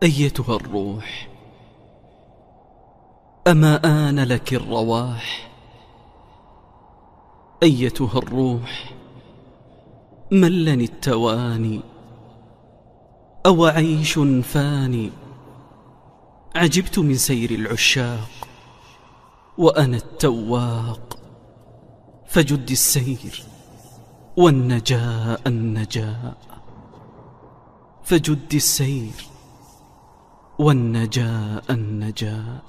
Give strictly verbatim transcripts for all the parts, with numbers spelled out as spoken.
أيتها الروح، أما آن لك الرواح؟ أيتها الروح، ملني التواني أو عيش فاني؟ عجبت من سير العشاق وأنا التواق، فجد السير والنجاء النجاء، فجد السير والنجاء النجاء.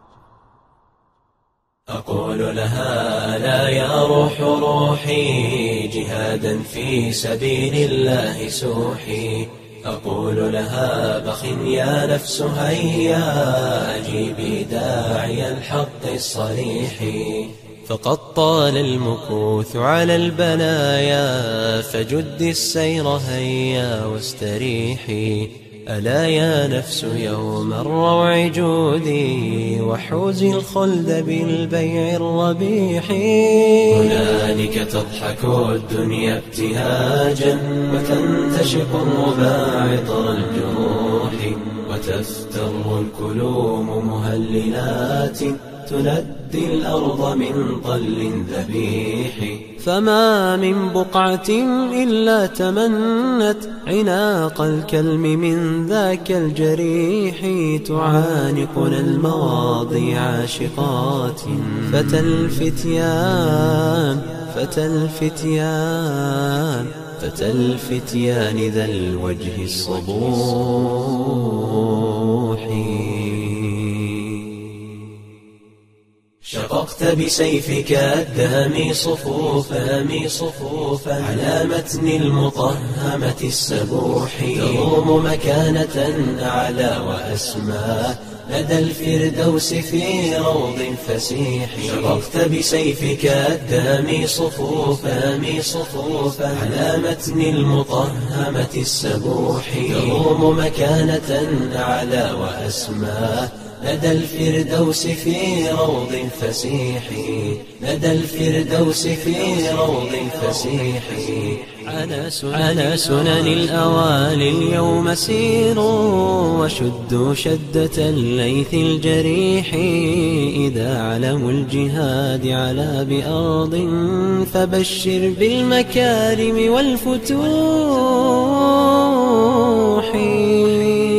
أقول لها لا يا روح روحي، جهادا في سبيل الله سوحي. أقول لها بخ يا نفس هيا، أجيبي داعي الحق الصريح. فقد طال المكوث على البلايا، فجدي السير هيا واستريحي. ألا يا نفس يوم الروع جودي، وحوزي الخلد بالبيع الربيح. هنالك تضحك الدنيا ابتهاجا، وتنتشق الرباع عطر الجروح، وتفتر الكلوم مهللات، تندي الأرض من طل ذبيح. فما من بقعة إلا تمنت عناق الكلم من ذاك الجريح. تعانقنا المواضي عاشقات، فتى الفتيان فتى الفتيان فتى الفتيان ذا الوجه الصبوح. شققت بسيفك الدامي صفوفا صفوفا على متن المطهمة السبوح، تروم مكانة أعلى وأسمى لدى الفردوس في روض فسيح. شققت بسيفك الدامي صفوفا صفوفا على متن المطهمة السبوح، تروم مكانة أعلى وأسمى لدى الفردوس في روض فسيح. لدى الفردوس في روض فسيح. على سنن الأوالي اليوم سيروا، وشدوا شدة الليث الجريح. إذا علموا الجهاد على بأرض، فبشر بالمكارم والفتوح.